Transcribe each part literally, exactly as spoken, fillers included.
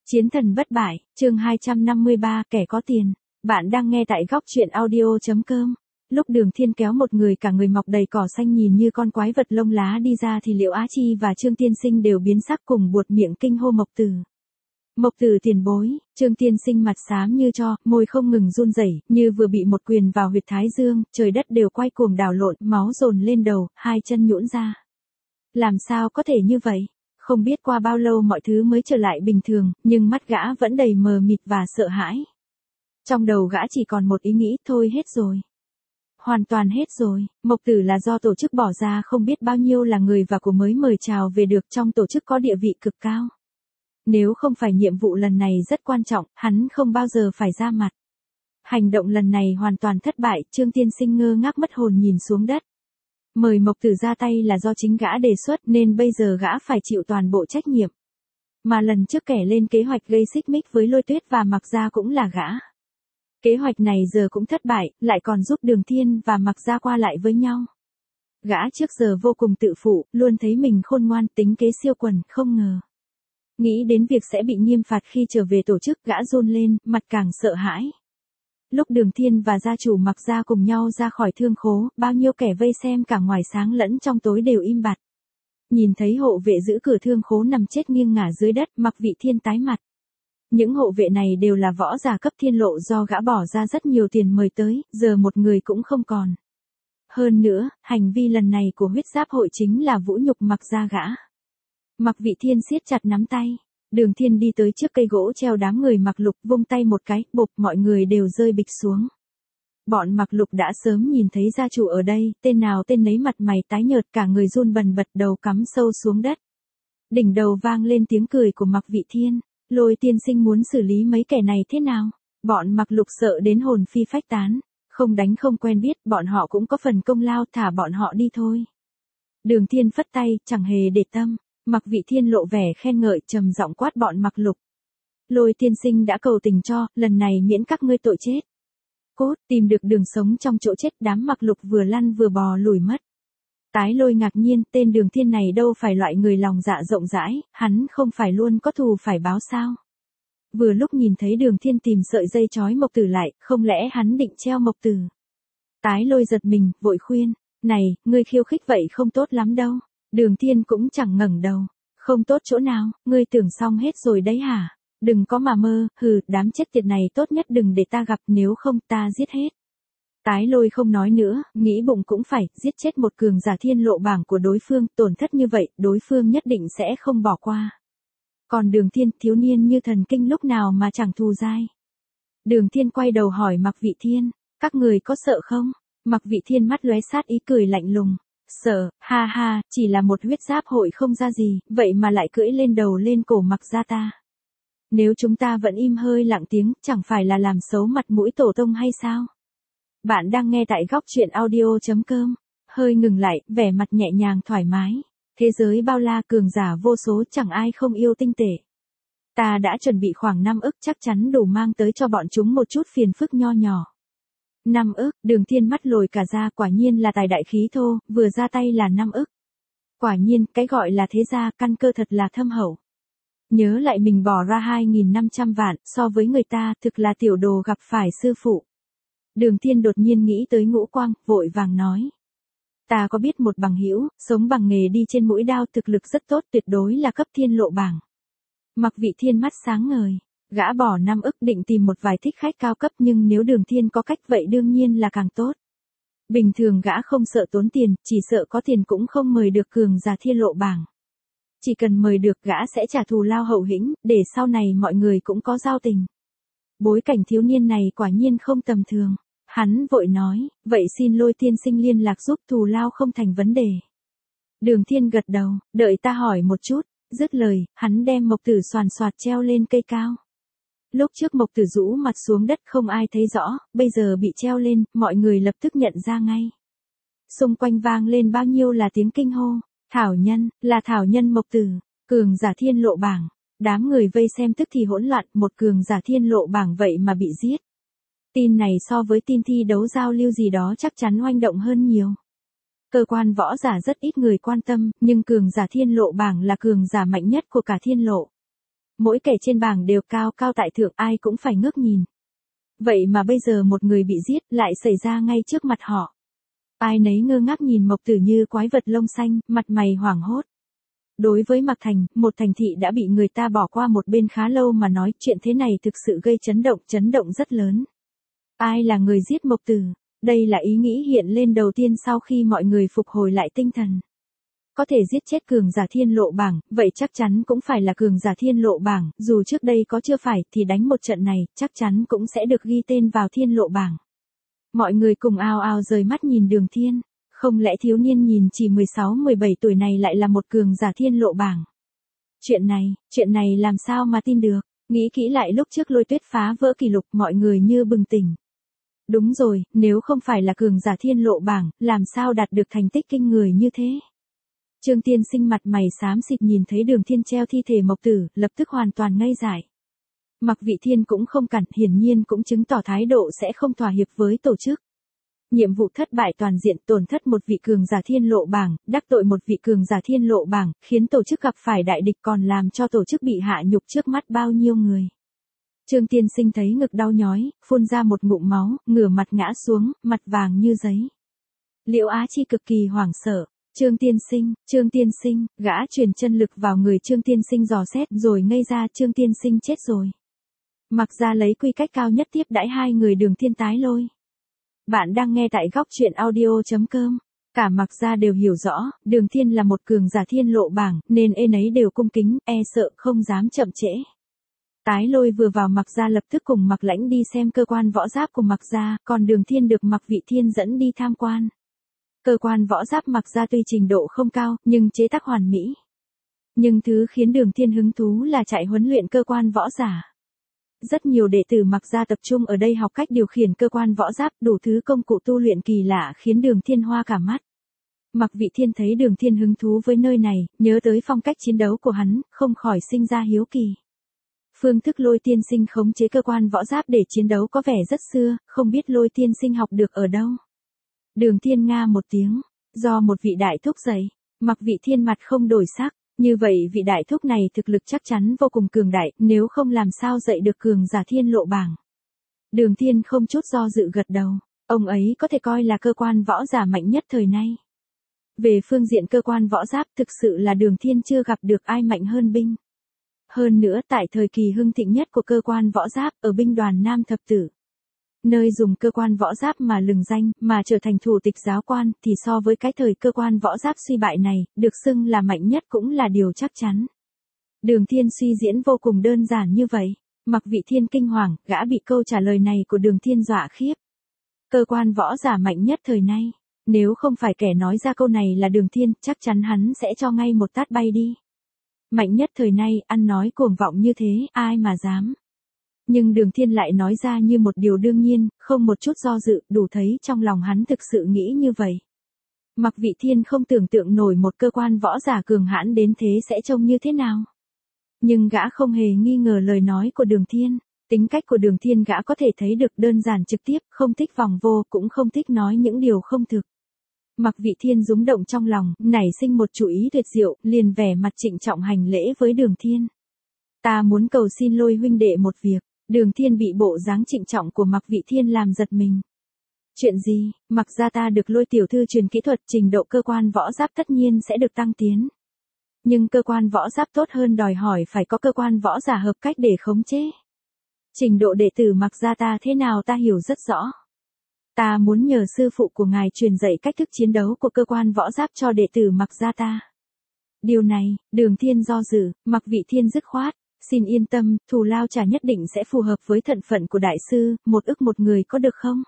Chiến thần bất bại, chương hai trăm năm mươi ba, kẻ có tiền. Bạn đang nghe tại góc truyện audio chấm com. Lúc Đường Thiên kéo một người cả người mọc đầy cỏ xanh nhìn như con quái vật lông lá đi ra thì Liễu Á Chi và Trương Tiên Sinh đều biến sắc cùng buột miệng kinh hô Mộc Tử. Mộc Tử tiền bối. Trương Tiên Sinh mặt xám như tro, môi không ngừng run rẩy, như vừa bị một quyền vào huyệt thái dương, trời đất đều quay cuồng đảo lộn, máu dồn lên đầu, hai chân nhũn ra. Làm sao có thể như vậy? Không biết qua bao lâu mọi thứ mới trở lại bình thường, nhưng mắt gã vẫn đầy mờ mịt và sợ hãi. Trong đầu gã chỉ còn một ý nghĩ, thôi hết rồi. Hoàn toàn hết rồi. Mộc Tử là do tổ chức bỏ ra không biết bao nhiêu là người và của mới mời chào về được, trong tổ chức có địa vị cực cao. Nếu không phải nhiệm vụ lần này rất quan trọng, hắn không bao giờ phải ra mặt. Hành động lần này hoàn toàn thất bại, Trương Tiên Sinh ngơ ngác mất hồn nhìn xuống đất. Mời Mộc Tử ra tay là do chính gã đề xuất nên bây giờ gã phải chịu toàn bộ trách nhiệm. Mà lần trước kẻ lên kế hoạch gây xích mích với Lôi Tuyết và Mạc Gia cũng là gã. Kế hoạch này giờ cũng thất bại, lại còn giúp Đường Thiên và Mạc Gia qua lại với nhau. Gã trước giờ vô cùng tự phụ, luôn thấy mình khôn ngoan, tính kế siêu quần, không ngờ. Nghĩ đến việc sẽ bị nghiêm phạt khi trở về tổ chức, gã run lên, mặt càng sợ hãi. Lúc Đường Thiên và gia chủ Mạc Gia cùng nhau ra khỏi thương khố, bao nhiêu kẻ vây xem cả ngoài sáng lẫn trong tối đều im bặt. Nhìn thấy hộ vệ giữ cửa thương khố nằm chết nghiêng ngả dưới đất, Mạc Vị Thiên tái mặt. Những hộ vệ này đều là võ giả cấp thiên lộ do gã bỏ ra rất nhiều tiền mời tới, giờ một người cũng không còn. Hơn nữa, hành vi lần này của huyết giáp hội chính là vũ nhục Mạc Gia gã. Mạc Vị Thiên siết chặt nắm tay. Đường Thiên đi tới trước cây gỗ treo đám người Mạc Lục, vung tay một cái, bộp, mọi người đều rơi bịch xuống. Bọn Mạc Lục đã sớm nhìn thấy gia chủ ở đây, tên nào tên nấy mặt mày tái nhợt, cả người run bần bật, đầu cắm sâu xuống đất. Đỉnh đầu vang lên tiếng cười của Mạc Vị Thiên. Lôi tiên sinh muốn xử lý mấy kẻ này thế nào? Bọn Mạc Lục sợ đến hồn phi phách tán. Không đánh không quen biết, bọn họ cũng có phần công lao, thả bọn họ đi thôi. Đường Thiên phất tay, chẳng hề để tâm. Mạc Vị Thiên lộ vẻ khen ngợi, trầm giọng quát bọn Mạc Lục. Lôi tiên sinh đã cầu tình cho, lần này miễn các ngươi tội chết. Cốt, tìm được đường sống trong chỗ chết, đám Mạc Lục vừa lăn vừa bò lùi mất. Tái Lôi ngạc nhiên, tên Đường Thiên này đâu phải loại người lòng dạ rộng rãi, hắn không phải luôn có thù phải báo sao. Vừa lúc nhìn thấy Đường Thiên tìm sợi dây trói Mộc Tử lại, không lẽ hắn định treo Mộc Tử. Tái Lôi giật mình, vội khuyên, này, ngươi khiêu khích vậy không tốt lắm đâu. Đường Thiên cũng chẳng ngẩng đầu. Không tốt chỗ nào, ngươi tưởng xong hết rồi đấy hả? Đừng có mà mơ, hừ, đám chết tiệt này tốt nhất đừng để ta gặp, nếu không ta giết hết. Tái Lôi không nói nữa, nghĩ bụng cũng phải, giết chết một cường giả thiên lộ bảng của đối phương, tổn thất như vậy, đối phương nhất định sẽ không bỏ qua. Còn Đường Thiên, thiếu niên như thần kinh lúc nào mà chẳng thù dai. Đường Thiên quay đầu hỏi Mạc Vị Thiên, các người có sợ không? Mạc Vị Thiên mắt lóe sát ý cười lạnh lùng. Sợ, ha ha, chỉ là một huyết giáp hội không ra gì, vậy mà lại cưỡi lên đầu lên cổ Mạc Gia ta. Nếu chúng ta vẫn im hơi lặng tiếng, chẳng phải là làm xấu mặt mũi tổ tông hay sao? Bạn đang nghe tại góc truyện audio chấm com. Hơi ngừng lại, vẻ mặt nhẹ nhàng thoải mái. Thế giới bao la cường giả vô số, chẳng ai không yêu tinh tể. Ta đã chuẩn bị khoảng năm ức, chắc chắn đủ mang tới cho bọn chúng một chút phiền phức nho nhỏ. Năm ức, Đường Thiên mắt lồi cả ra, quả nhiên là tài đại khí thô, vừa ra tay là năm ức. Quả nhiên, cái gọi là thế gia, căn cơ thật là thâm hậu. Nhớ lại mình bỏ ra hai nghìn năm trăm vạn, so với người ta, thực là tiểu đồ gặp phải sư phụ. Đường Thiên đột nhiên nghĩ tới Ngũ Quang, vội vàng nói. Ta có biết một bằng hữu, sống bằng nghề đi trên mũi đao, thực lực rất tốt, tuyệt đối là cấp thiên lộ bảng. Mạc Vị Thiên mắt sáng ngời. Gã bỏ năm ức định tìm một vài thích khách cao cấp, nhưng nếu Đường Thiên có cách vậy đương nhiên là càng tốt. Bình thường gã không sợ tốn tiền, chỉ sợ có tiền cũng không mời được cường giả thiên lộ bảng. Chỉ cần mời được gã sẽ trả thù lao hậu hĩnh, để sau này mọi người cũng có giao tình. Bối cảnh thiếu niên này quả nhiên không tầm thường. Hắn vội nói, vậy xin Lôi tiên sinh liên lạc giúp, thù lao không thành vấn đề. Đường Thiên gật đầu, đợi ta hỏi một chút. Dứt lời, hắn đem Mộc Tử xoàn xoạt treo lên cây cao. Lúc trước Mộc Tử rũ mặt xuống đất không ai thấy rõ, bây giờ bị treo lên, mọi người lập tức nhận ra ngay. Xung quanh vang lên bao nhiêu là tiếng kinh hô, Thảo Nhân, là Thảo Nhân Mộc Tử, cường giả thiên lộ bảng. Đám người vây xem tức thì hỗn loạn, một cường giả thiên lộ bảng vậy mà bị giết. Tin này so với tin thi đấu giao lưu gì đó chắc chắn oanh động hơn nhiều. Cơ quan võ giả rất ít người quan tâm, nhưng cường giả thiên lộ bảng là cường giả mạnh nhất của cả thiên lộ. Mỗi kẻ trên bảng đều cao cao tại thượng, ai cũng phải ngước nhìn. Vậy mà bây giờ một người bị giết lại xảy ra ngay trước mặt họ. Ai nấy ngơ ngác nhìn Mộc Tử như quái vật lông xanh, mặt mày hoảng hốt. Đối với Mạc Thành, một thành thị đã bị người ta bỏ qua một bên khá lâu mà nói chuyện thế này thực sự gây chấn động, chấn động rất lớn. Ai là người giết Mộc Tử? Đây là ý nghĩ hiện lên đầu tiên sau khi mọi người phục hồi lại tinh thần. Có thể giết chết cường giả thiên lộ bảng, vậy chắc chắn cũng phải là cường giả thiên lộ bảng, dù trước đây có chưa phải thì đánh một trận này, chắc chắn cũng sẽ được ghi tên vào thiên lộ bảng. Mọi người cùng ao ao rời mắt nhìn Đường Thiên, không lẽ thiếu niên nhìn chỉ mười sáu mười bảy tuổi này lại là một cường giả thiên lộ bảng. Chuyện này, chuyện này làm sao mà tin được, nghĩ kỹ lại lúc trước Lôi Tuyết phá vỡ kỷ lục mọi người như bừng tỉnh. Đúng rồi, nếu không phải là cường giả thiên lộ bảng, làm sao đạt được thành tích kinh người như thế. Trương Tiên Sinh mặt mày xám xịt nhìn thấy Đường Thiên treo thi thể Mộc Tử, lập tức hoàn toàn ngây dại. Mạc Vị Thiên cũng không cản, hiển nhiên cũng chứng tỏ thái độ sẽ không thỏa hiệp với tổ chức. Nhiệm vụ thất bại toàn diện, tổn thất một vị cường giả thiên lộ bảng, đắc tội một vị cường giả thiên lộ bảng, khiến tổ chức gặp phải đại địch còn làm cho tổ chức bị hạ nhục trước mắt bao nhiêu người. Trương Tiên Sinh thấy ngực đau nhói, phun ra một ngụm máu, ngửa mặt ngã xuống, mặt vàng như giấy. Liễu Á Chi cực kỳ hoảng sợ. Trương Tiên Sinh, Trương Tiên Sinh, gã truyền chân lực vào người Trương Tiên Sinh dò xét rồi ngây ra, Trương Tiên Sinh chết rồi. Mặc ra lấy quy cách cao nhất tiếp đãi hai người Đường Thiên tái lôi. Bạn đang nghe tại góc truyện audio.com. Cả Mặc ra đều hiểu rõ, Đường Thiên là một cường giả thiên lộ bảng, nên ê nấy đều cung kính, e sợ không dám chậm trễ. Tái lôi vừa vào Mặc ra lập tức cùng Mặc Lãnh đi xem cơ quan võ giáp của Mặc ra, còn Đường Thiên được Mạc Vị Thiên dẫn đi tham quan. Cơ quan võ giáp Mặc ra tuy trình độ không cao, nhưng chế tác hoàn mỹ. Nhưng thứ khiến Đường Thiên hứng thú là chạy huấn luyện cơ quan võ giả. Rất nhiều đệ tử Mặc ra tập trung ở đây học cách điều khiển cơ quan võ giáp, đủ thứ công cụ tu luyện kỳ lạ khiến Đường Thiên hoa cả mắt. Mạc Vị Thiên thấy Đường Thiên hứng thú với nơi này, nhớ tới phong cách chiến đấu của hắn, không khỏi sinh ra hiếu kỳ. Phương thức Lôi tiên sinh khống chế cơ quan võ giáp để chiến đấu có vẻ rất xưa, không biết Lôi tiên sinh học được ở đâu. Đường Thiên nga một tiếng, do một vị đại thúc dạy. Mạc Vị Thiên mặt không đổi sắc, như vậy vị đại thúc này thực lực chắc chắn vô cùng cường đại, nếu không làm sao dạy được cường giả thiên lộ bảng. Đường Thiên không chút do dự gật đầu, ông ấy có thể coi là cơ quan võ giả mạnh nhất thời nay. Về phương diện cơ quan võ giáp thực sự là Đường Thiên chưa gặp được ai mạnh hơn binh. Hơn nữa tại thời kỳ hưng thịnh nhất của cơ quan võ giáp ở binh đoàn Nam Thập Tử. Nơi dùng cơ quan võ giáp mà lừng danh, mà trở thành thủ tịch giáo quan, thì so với cái thời cơ quan võ giáp suy bại này, được xưng là mạnh nhất cũng là điều chắc chắn. Đường Thiên suy diễn vô cùng đơn giản như vậy. Mạc Vị Thiên kinh hoàng, gã bị câu trả lời này của Đường Thiên dọa khiếp. Cơ quan võ giả mạnh nhất thời nay, nếu không phải kẻ nói ra câu này là Đường Thiên, chắc chắn hắn sẽ cho ngay một tát bay đi. Mạnh nhất thời nay, ăn nói cuồng vọng như thế, ai mà dám. Nhưng Đường Thiên lại nói ra như một điều đương nhiên, không một chút do dự, đủ thấy trong lòng hắn thực sự nghĩ như vậy. Mạc Vị Thiên không tưởng tượng nổi một cơ quan võ giả cường hãn đến thế sẽ trông như thế nào. Nhưng gã không hề nghi ngờ lời nói của Đường Thiên. Tính cách của Đường Thiên gã có thể thấy được đơn giản trực tiếp, không thích vòng vô, cũng không thích nói những điều không thực. Mạc Vị Thiên rúng động trong lòng, nảy sinh một chủ ý tuyệt diệu, liền vẻ mặt trịnh trọng hành lễ với Đường Thiên. Ta muốn cầu xin Lôi huynh đệ một việc. Đường Thiên bị bộ dáng trịnh trọng của Mạc Vị Thiên làm giật mình. Chuyện gì? Mặc ra ta được Lôi tiểu thư truyền kỹ thuật, trình độ cơ quan võ giáp tất nhiên sẽ được tăng tiến. Nhưng cơ quan võ giáp tốt hơn đòi hỏi phải có cơ quan võ giả hợp cách để khống chế. Trình độ đệ tử Mặc ra ta thế nào ta hiểu rất rõ. Ta muốn nhờ sư phụ của ngài truyền dạy cách thức chiến đấu của cơ quan võ giáp cho đệ tử Mặc ra ta. Điều này, Đường Thiên do dự, Mạc Vị Thiên dứt khoát. Xin yên tâm, thù lao trả nhất định sẽ phù hợp với thân phận của đại sư, một ức một người có được không?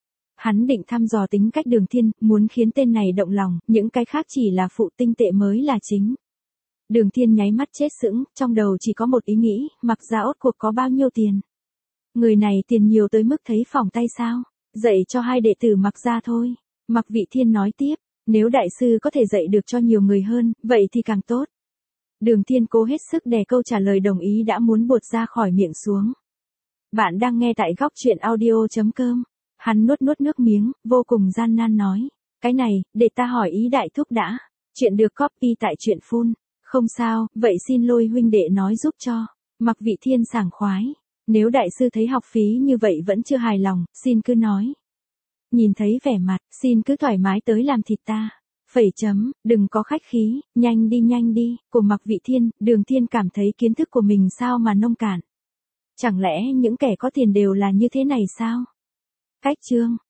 Hắn định thăm dò tính cách Đường Thiên, muốn khiến tên này động lòng, những cái khác chỉ là phụ, tinh tệ mới là chính. Đường Thiên nháy mắt chết sững, trong đầu chỉ có một ý nghĩ, Mặc ra ốt cuộc có bao nhiêu tiền? Người này tiền nhiều tới mức thấy phỏng tay sao? Dạy cho hai đệ tử Mặc ra thôi. Mạc Vị Thiên nói tiếp, nếu đại sư có thể dạy được cho nhiều người hơn, vậy thì càng tốt. Đường Thiên cố hết sức đè câu trả lời đồng ý đã muốn buột ra khỏi miệng xuống. Bạn đang nghe tại góc truyện audio.com. Hắn nuốt nuốt nước miếng, vô cùng gian nan nói. Cái này, để ta hỏi ý đại thúc đã. Chuyện được copy tại truyện full. Không sao, vậy xin Lôi huynh đệ nói giúp cho. Mạc Vị Thiên sảng khoái. Nếu đại sư thấy học phí như vậy vẫn chưa hài lòng, xin cứ nói. Nhìn thấy vẻ mặt, xin cứ thoải mái tới làm thịt ta. Phẩy chấm, đừng có khách khí, nhanh đi nhanh đi, của Mạc Vị Thiên, Đường Thiên cảm thấy kiến thức của mình sao mà nông cạn. Chẳng lẽ những kẻ có tiền đều là như thế này sao? Cách chương